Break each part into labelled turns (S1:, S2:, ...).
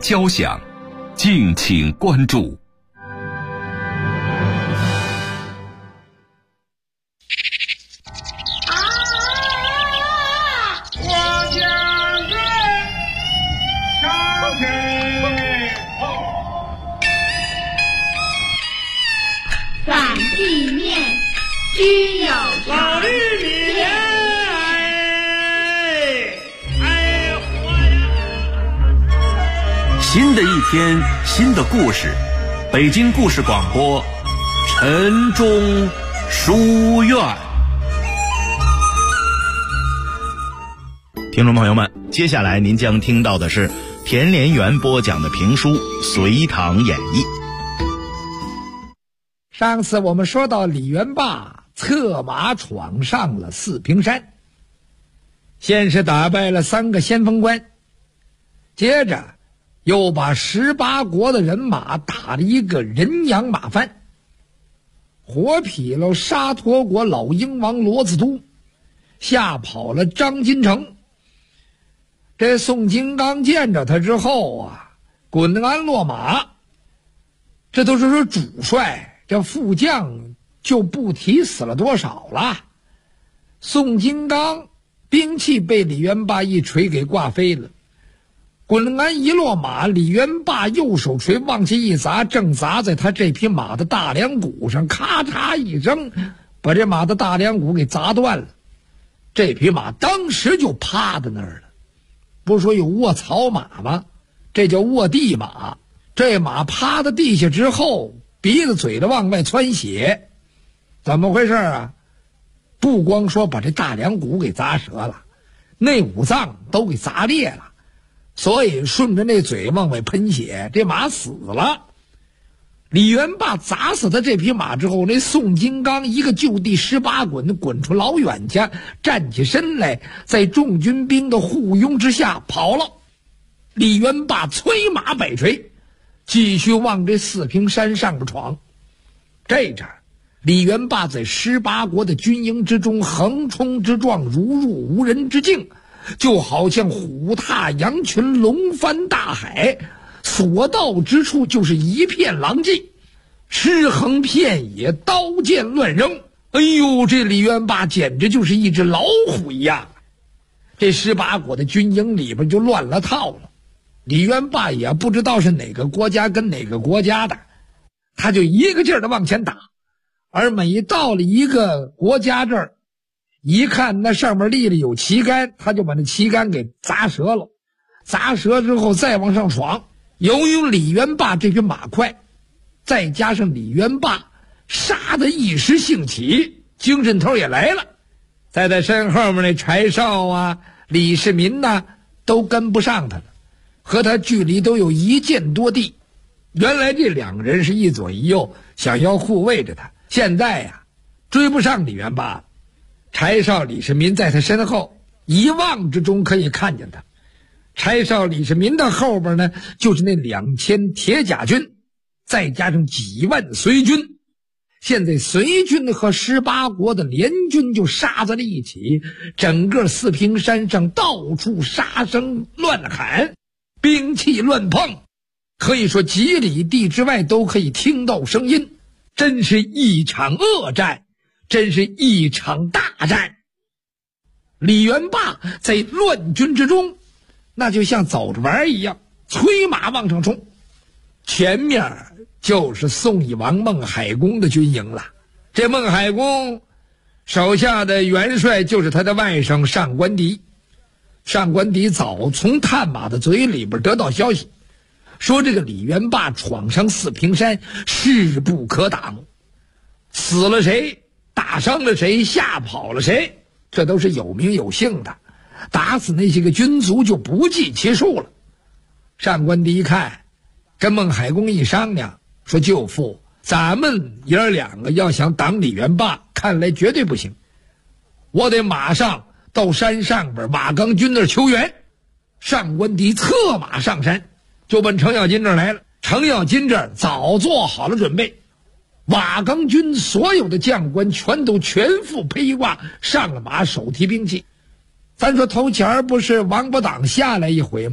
S1: 交响，敬请关注。
S2: 反地面须有常。
S1: 新的一天，新的故事，北京故事广播，晨钟书院。
S3: 听众朋友们，接下来您将听到的是田连元播讲的评书《隋唐演义》。
S4: 上次我们说到李元霸策马闯上了四平山，先是打败了3个先锋官，接着又把18国的人马打了一个人仰马翻，活劈了沙陀国老鹰王罗子都，吓跑了张金城。这宋金刚见着他之后啊，滚鞍落马。这都是说主帅，这副将就不提死了多少了。宋金刚兵器被李元霸一锤给挂飞了，滚鞍一落马，李元霸右手锤往下一砸，正砸在他这匹马的大梁骨上，咔嚓一声，把这马的大梁骨给砸断了。这匹马当时就趴在那儿了。不是说有卧槽马吗？这叫卧地马。这马趴在地下之后，鼻子嘴的往外窜血，怎么回事啊？不光说把这大梁骨给砸折了，内五脏都给砸裂了，所以顺着那嘴往外喷血，这马死了。李元霸砸死他这匹马之后，那宋金刚一个就地18滚，滚出老远去，站起身来，在众军兵的护拥之下跑了。李元霸催马摆锤，继续往这四平山上边闯。这阵李元霸在18国的军营之中横冲直撞，如入无人之境，就好像虎踏羊群，龙翻大海，所到之处就是一片狼藉，尸横遍野，刀剑乱扔。哎呦，这李元霸简直就是一只老虎一样。这18国的军营里边就乱了套了。李元霸也不知道是哪个国家跟哪个国家的，他就一个劲儿的往前打，而每到了一个国家这儿，一看那上面立了有旗杆，他就把那旗杆给砸折了。砸折之后再往上闯。由于李元霸这匹马快，再加上李元霸杀得一时兴起，精神头也来了，在他身后面那柴少啊、李世民呐，都跟不上他了，和他距离都有1箭多地。原来这2个人是一左一右，想要护卫着他，现在呀追不上李元霸了。柴少、李世民在他身后，一望之中可以看见他。柴少、李世民的后边呢，就是那2000铁甲军，再加上几万隋军。现在隋军和18国的联军就杀在了一起，整个四平山上到处杀声乱喊，兵器乱碰，可以说几里地之外都可以听到声音，真是一场恶战，真是一场大战。李元霸在乱军之中，那就像走着玩一样，催马往上冲。前面就是宋义王孟海公的军营了。这孟海公手下的元帅就是他的外甥上官迪。上官迪早从探马的嘴里边得到消息，说这个李元霸闯上四平山，势不可挡，死了谁，打伤了谁，吓跑了谁，这都是有名有姓的，打死那些个军卒就不计其数了。上官迪一看，跟孟海公一商量，说舅父，咱们爷儿2个要想挡李元霸，看来绝对不行，我得马上到山上边瓦岗军那儿求援。上官迪策马上山，就奔程咬金这儿来了。程咬金这儿早做好了准备，瓦岗军所有的将官全都全副披挂，上了马，手提兵器。咱说头前不是王八党下来一回吗？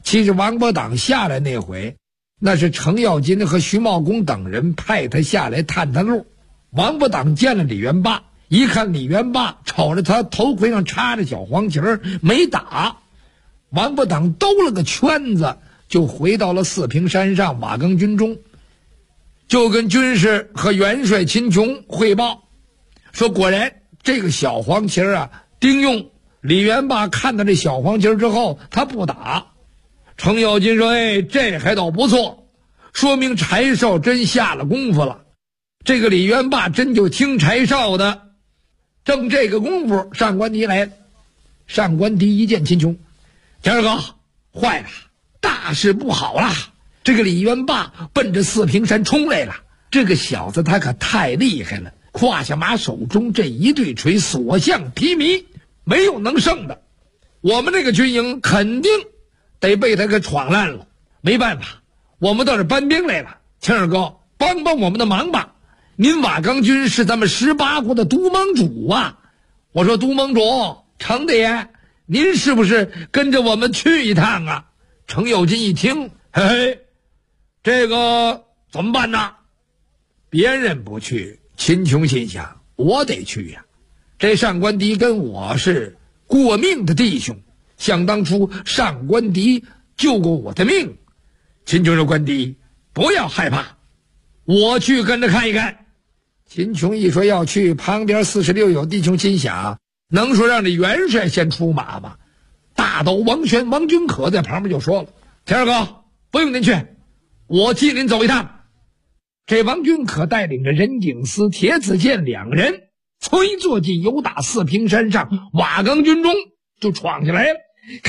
S4: 其实王伯党下来那回，那是程咬金和徐茂公等人派他下来探探路。王伯党见了李元霸，一看李元霸瞅着他头盔上插着小黄旗儿，没打。王伯党兜了个圈子，就回到了四平山上瓦岗军中，就跟军士和元帅秦琼汇报说，果然这个小黄旗儿丁用。李元霸看到这小黄旗儿之后，他不打。程咬金说，这还倒不错，说明柴少真下了功夫了。这个李元霸真就听柴少的。正这个功夫，上官迪来了。上官迪一见秦琼，田二哥，坏了，大事不好了！这个李元霸奔着四平山冲来了。这个小子他可太厉害了，胯下马手中这一对锤，所向披靡，没有能胜的。我们这个军营肯定得被他给闯烂了。没办法，我们到这搬兵来了。秦二哥，帮帮我们的忙吧！您瓦岗军是咱们18国的都盟主啊！我说都盟主，程大爷，您是不是跟着我们去一趟啊？程咬金一听，嘿嘿，这个怎么办呢？别人不去，秦琼心想，我得去呀。这上官迪跟我是过命的弟兄，想当初上官迪救过我的命。秦琼说，官迪不要害怕，我去跟着看一看。秦琼一说要去，旁边46有弟兄心想，能说让这元帅先出马吗？大斗王宣、王君可在旁边就说了，田二哥，不用您去，我替您走一趟。这王君可带领着任景思、铁子健两个人催坐骑由打四平山上瓦岗军中就闯下来了。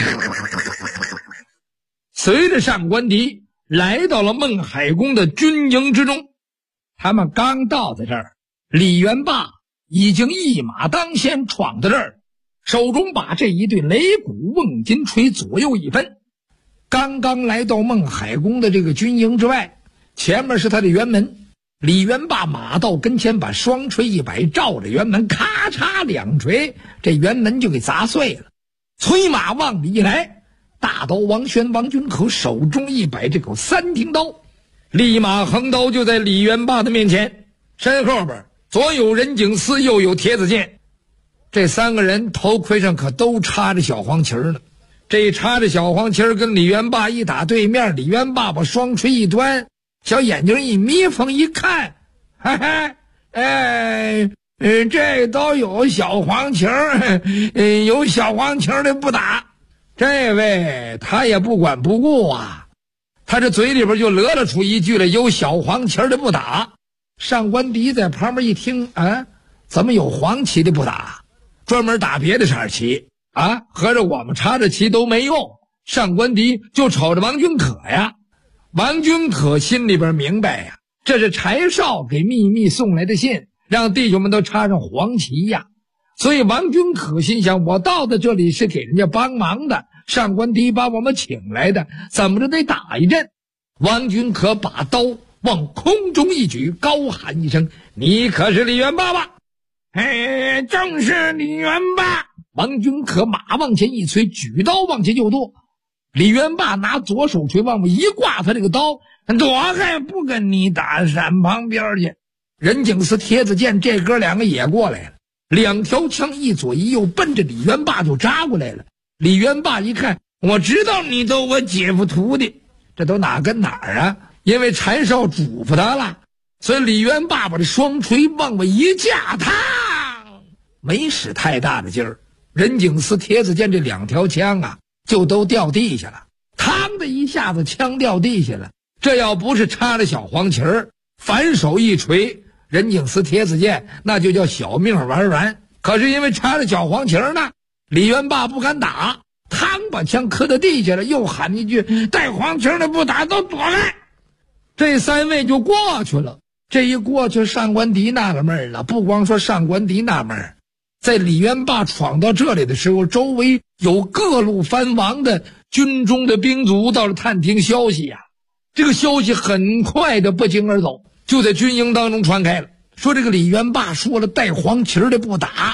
S4: 随着上官迪来到了孟海公的军营之中，他们刚到在这儿，李元霸已经一马当先闯到这儿，手中把这一对擂鼓瓮金锤左右一分。刚刚来到孟海公的这个军营之外，前面是他的辕门。李元霸马到跟前，把双锤一摆，照着辕门咔嚓两锤，这辕门就给砸碎了。催马往里一来，大刀王宣、王君可手中一摆，这口三挺刀立马横刀就在李元霸的面前，身后边左有任景思，右有铁子健。这三个人头盔上可都插着小黄旗呢。这插着小黄旗跟李元霸一打对面，李元霸把双锤一端，小眼睛一眯缝一看，嘿嘿，这都有小黄旗有小黄旗的不打。这位他也不管不顾啊，他这嘴里边就勒了出一句来，有小黄旗的不打。上官迪在旁边一听，怎么有黄旗的不打？专门打别的色旗啊？合着我们插着旗都没用。上官迪就瞅着王君可呀。王君可心里边明白呀，这是柴少给秘密送来的信，让弟兄们都插上黄旗呀。所以王君可心想，我到的这里是给人家帮忙的，上官迪把我们请来的，怎么着得打一阵。王君可把刀往空中一举，高喊一声，你可是李元霸吧？正是李元霸。王君可马往前一催，举刀往前就剁。李元霸拿左手锤往外一挂，他这个刀，我还不跟你打，闪旁边去。任景思、铁子健这哥两个也过来了，两条枪一左一右，奔着李元霸就扎过来了。李元霸一看，我知道你都我姐夫徒弟，这都哪跟哪儿啊？因为柴少嘱咐他了，所以李元霸把这双锤往外一架，他没使太大的劲儿。任景思、铁子健这两条枪就都掉地下了，嘡的一下子枪掉地下了。这要不是插着小黄旗儿，反手一锤，任景思、铁子健那就叫小命玩完。可是因为插着小黄旗儿呢，李元霸不敢打，嘡把枪磕到地下了，又喊一句，带黄旗的不打都躲开。这三位就过去了。这一过去，上官迪纳了闷了。不光说上官迪纳闷，在李元霸闯到这里的时候，周围有各路藩王的军中的兵卒到了探听消息呀。这个消息很快的不胫而走，就在军营当中传开了，说这个李元霸说了，带黄旗的不打。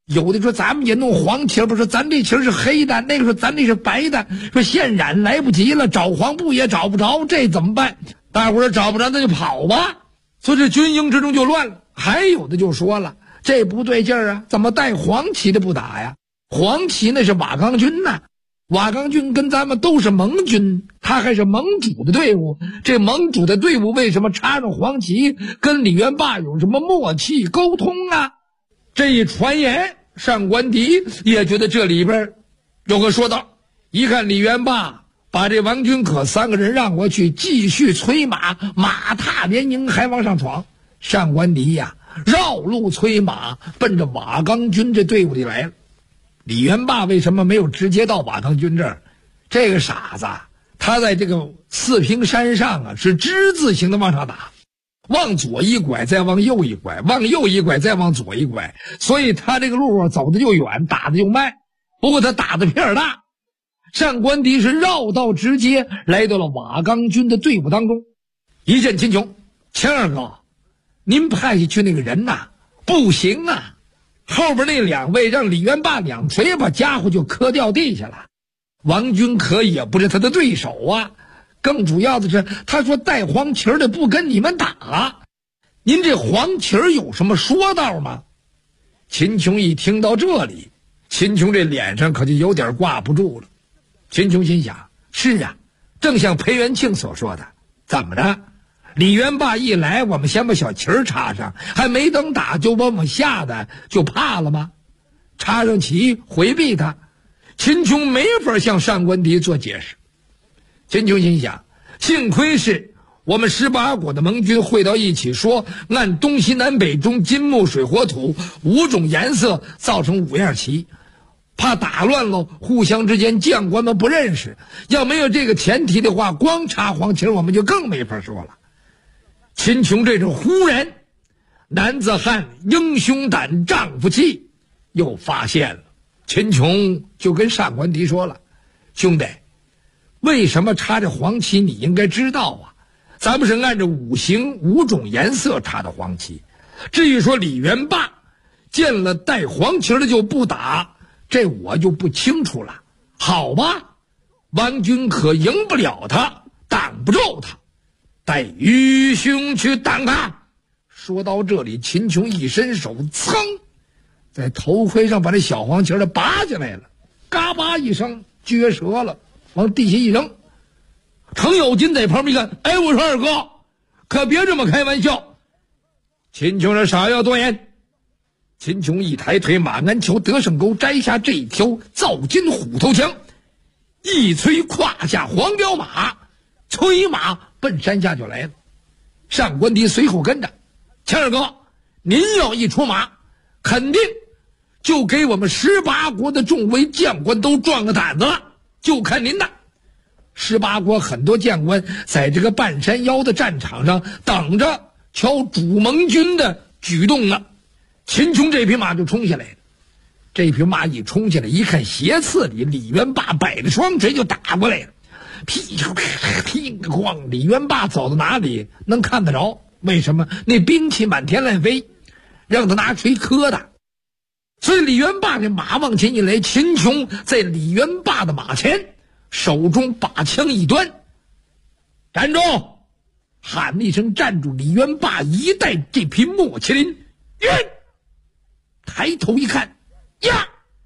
S4: 有的说咱们也弄黄旗儿，不说咱这旗儿是黑的，那个说咱这是白的，说现染来不及了，找黄布也找不着，这怎么办？大伙儿说找不着那就跑吧。所以这军营之中就乱了。还有的就说了，这不对劲儿啊，怎么带黄旗的不打呀？黄旗那是瓦岗军呐，瓦岗军跟咱们都是盟军，他还是盟主的队伍，这盟主的队伍为什么插上黄旗，跟李元霸有什么默契沟通啊？这一传言，上官迪也觉得这里边有个说道。一看李元霸把这王君可3个人让过去，继续催马，马踏连营还往上闯。上官迪呀，绕路催马，奔着瓦岗军这队伍里来了。李元霸为什么没有直接到瓦岗军这儿？这个傻子，他在这个四平山上啊，是之字形的往上打，往左一拐，再往右一拐，往右一拐，再往左一拐，所以他这个路走的就远，打的就慢。不过他打的片儿大。上官迪是绕道直接来到了瓦岗军的队伍当中，一见秦琼，谦儿哥，您派下去那个人呐，不行啊，后边那2位让李元霸2锤把家伙就磕掉地下了。王君可也不是他的对手啊，更主要的是他说带黄旗的不跟你们打，您这黄旗有什么说道吗？秦琼一听到这里，秦琼这脸上可就有点挂不住了。秦琼心想，是啊，正像裴元庆所说的，怎么着，李元霸一来，我们先把小旗儿插上，还没等打就把我们吓得就怕了吗？插上旗回避他，秦琼没法向上官迪做解释。秦琼心想，幸亏是我们18国的盟军汇到一起，说按东西南北中金木水火土5种颜色造成5样旗，怕打乱了互相之间将官们不认识。要没有这个前提的话，光插黄旗我们就更没法说了。秦琼这种忽然，男子汉英雄胆丈夫气又发现了。秦琼就跟上官迪说了，兄弟，为什么插着黄旗你应该知道啊，咱们是按照5行5种颜色插的黄旗，至于说李元霸见了带黄旗的就不打，这我就不清楚了。好吧，王君可赢不了他，挡不住他，带愚兄去挡他。说到这里，秦琼一伸手，噌，在头盔上把这小黄旗拔下来了，嘎巴一声撅折了，往地下一扔。程咬金在旁边一看，哎，我说二哥，可别这么开玩笑。秦琼说，少要多言。秦琼一抬腿，马鞍桥得胜钩摘下这条造金虎头枪，一催胯下黄骠马，催马奔山下就来了。上官迪随后跟着，谦儿哥，您要一出马，肯定就给我们18国的众位将官都壮个胆子了，就看您的。18国很多将官在这个半山腰的战场上等着瞧主盟军的举动呢。秦琼这匹马就冲下来了，这匹马一冲下来，一看斜刺里李元霸摆着双锤就打过来了，噼哐，李元霸走到哪里能看得着？为什么？那兵器满天乱飞，让他拿锤磕的。所以李元霸这马往前一来，秦琼在李元霸的马前，手中把枪一端，站住！喊了一声站住，李元霸一带这匹莫麒麟，抬头一看，呀，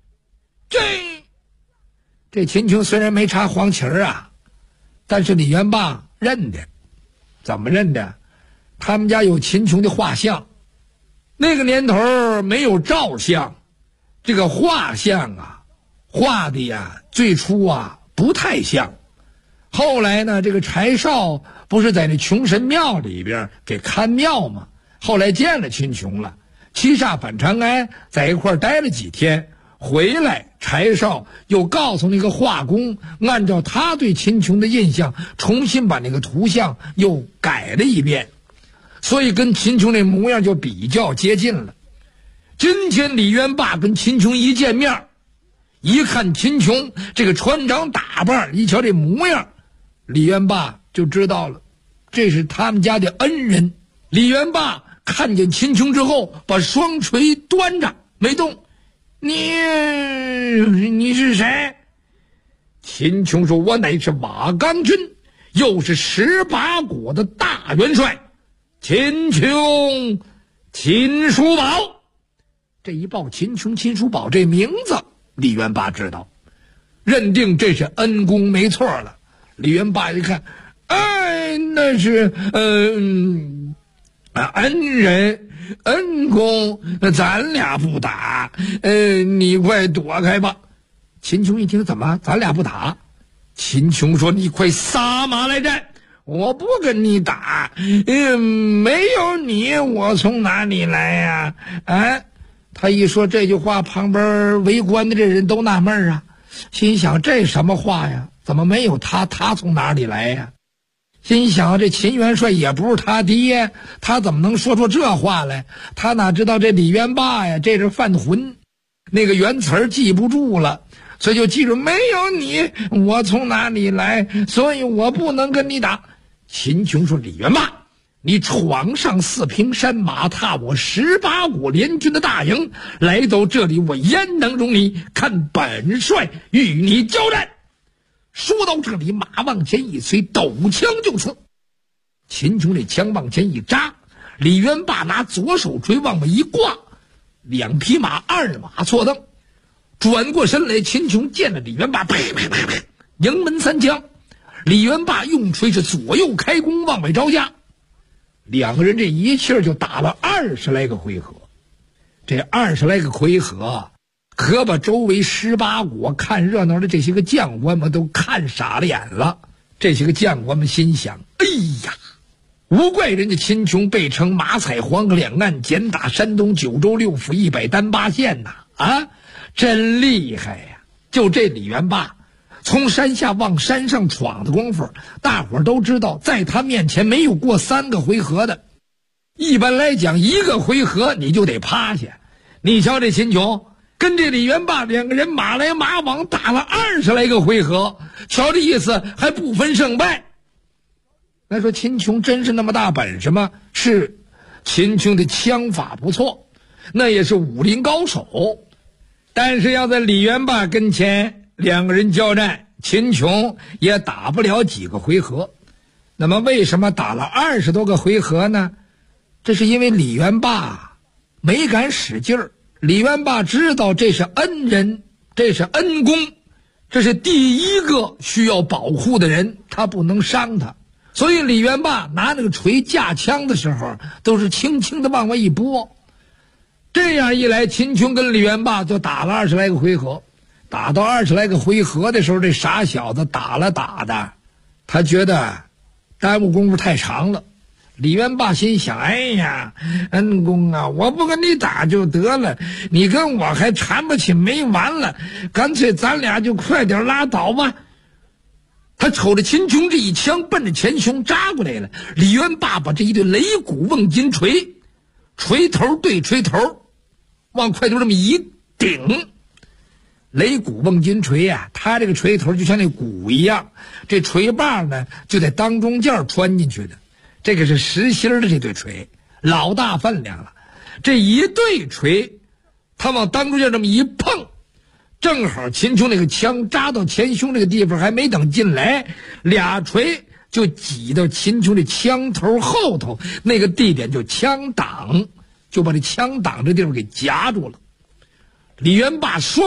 S4: 这秦琼虽然没插黄旗啊，但是李元霸认得。怎么认得？他们家有秦琼的画像，那个年头没有照相，这个画像啊，画的呀，最初啊不太像。后来呢，这个柴少不是在那穷神庙里边给看庙吗？后来见了秦琼了，七煞返长安，在一块儿待了几天，回来柴少又告诉那个画工，按照他对秦琼的印象，重新把那个图像又改了一遍，所以跟秦琼那模样就比较接近了。今天李元霸跟秦琼一见面，一看秦琼这个穿着打扮，一瞧这模样，李元霸就知道了，这是他们家的恩人。李元霸看见秦琼之后，把双锤端着没动， 你是谁？秦琼说：“我乃是马刚军，又是18国的大元帅，秦琼，秦叔宝。”这一报秦琼、秦叔宝这名字，李元霸知道，认定这是恩公没错了。李元霸一看，哎，那是恩人恩公，咱俩不打，你快躲开吧。秦琼一听，怎么咱俩不打？秦琼说：“你快撒马来战，我不跟你打，没有你我从哪里来呀？”他一说这句话，旁边围观的这人都纳闷啊，心想这什么话呀？怎么没有他从哪里来呀？心想这秦元帅也不是他爹，他怎么能说出这话来？他哪知道这李元霸呀，这是犯浑，那个原词儿记不住了，所以就记住没有你我从哪里来，所以我不能跟你打。秦琼说：“李元霸，你闯上四平山，马踏我18国联军的大营，来到这里，我焉能容你？看本帅与你交战。”说到这里，马往前一催，抖枪就刺。秦琼这枪往前一扎，李元霸拿左手锤往外一挂，两匹马二马错蹬，转过身来，秦琼见了李元霸，呸，迎门3枪。李元霸用锤是左右开弓往外招架，两个人这一气儿就打了20来个回合。这20来个回合，可把周围18国看热闹的这些个将官们都看傻了眼了。这些个将官们心想：哎呀，无怪人家秦琼被称马踩黄河两岸，简打山东9州6府100单8县呐！真厉害呀！就这李元霸从山下往山上闯的功夫，大伙儿都知道，在他面前没有过3个回合的。一般来讲，1个回合你就得趴下。你瞧这秦琼跟这李元霸两个人马来马往打了20来个回合，瞧这意思还不分胜败。那说秦琼真是那么大本事吗？是，秦琼的枪法不错，那也是武林高手。但是要在李元霸跟前，两个人交战，秦琼也打不了几个回合。那么为什么打了20多个回合呢？这是因为李元霸没敢使劲儿。李元霸知道这是恩人，这是恩公，这是第一个需要保护的人，他不能伤他。所以李元霸拿那个锤架枪的时候，都是轻轻的往外一拨。这样一来，秦琼跟李元霸就打了20来个回合。打到20来个回合的时候，这傻小子打的，他觉得耽误功夫太长了。李元霸心想：哎呀，恩公啊，我不跟你打就得了，你跟我还缠不起没完了，干脆咱俩就快点拉倒吧。他瞅着秦琼这一枪奔着前胸扎过来了，李元霸把这一对擂鼓瓮金锤，锤头对锤头，往块头这么一顶。擂鼓瓮金锤啊，他这个锤头就像那鼓一样，这锤棒呢就在当中间穿进去的。这个是实心的这对锤，老大分量了。这一对锤，他往当中间这么一碰，正好秦琼那个枪扎到前胸这个地方，还没等进来，俩锤就挤到秦琼的枪头后头，那个地点就枪挡，就把这枪挡这地方给夹住了。李元霸双